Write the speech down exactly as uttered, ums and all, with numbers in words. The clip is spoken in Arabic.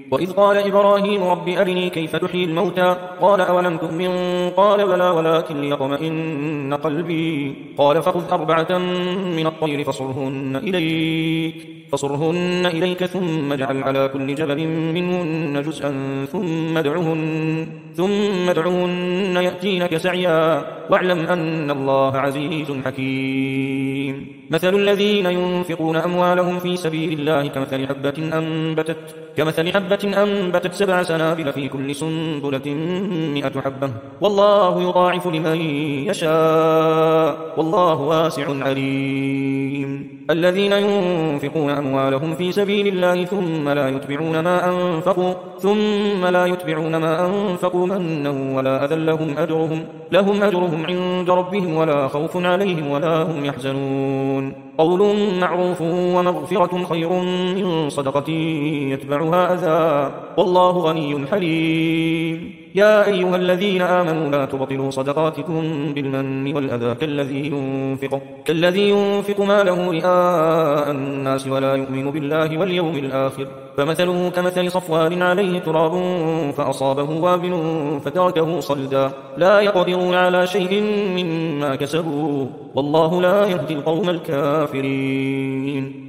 وإذ قال إبراهيم رب أرني كيف تحيي الموتى قال أولم تؤمن قال بلى ولكن ليطمئن قلبي قال فخذ أربعة من الطير فصرهن إليك فصرهن إليك ثم اجعل على كل جبل منهن جزءا ثم ادعهن ثم ادعهن يأتينك سعيا واعلم أن الله عزيز حكيم مثل الذين ينفقون أموالهم في سبيل الله كمثل حبة أنبتت كمثل حبة أنبتت سبع سنابل في كل سنبلة مئة حبة والله يضاعف لمن يشاء والله واسع عليم الذين ينفقون أموالهم في سبيل الله ثم لا يتبعون ما أنفقوا ثم لا يتبعون ما أنفقوا منا ولا أذى لهم أجرهم لهم أجرهم عند ربهم ولا خوف عليهم ولا هم يحزنون قول معروف ومغفرة خير من صدقة يتبعها أذى والله غني حليم يا أيها الذين آمنوا لا تبطلوا صدقاتكم بالمن والأذى كالذي ينفق, كالذي ينفق ماله رئاء الناس ولا يؤمن بالله واليوم الآخر فمثله كمثل صفوان عليه تراب فأصابه وابل فتركه صلدا لا يقدرون على شيء مما كسبوا والله لا يهدي القوم الكافرين